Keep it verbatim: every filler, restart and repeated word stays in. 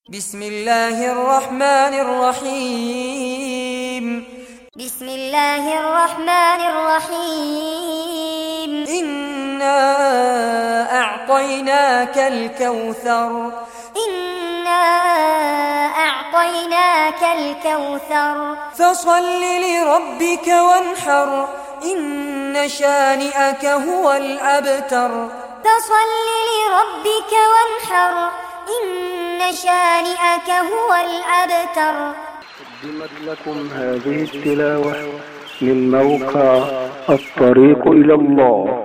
بسم الله الرحمن الرحيم بسم الله الرحمن الرحيم إنا أعطيناك الكوثر إنا أعطيناك الكوثر فصل لربك وانحر إن شانئك هو الأبتر فصل لربك وانحر إن شانئك هو الأبتر. قدمت لكم هذه التلاوة من موقع الطريق إلى الله.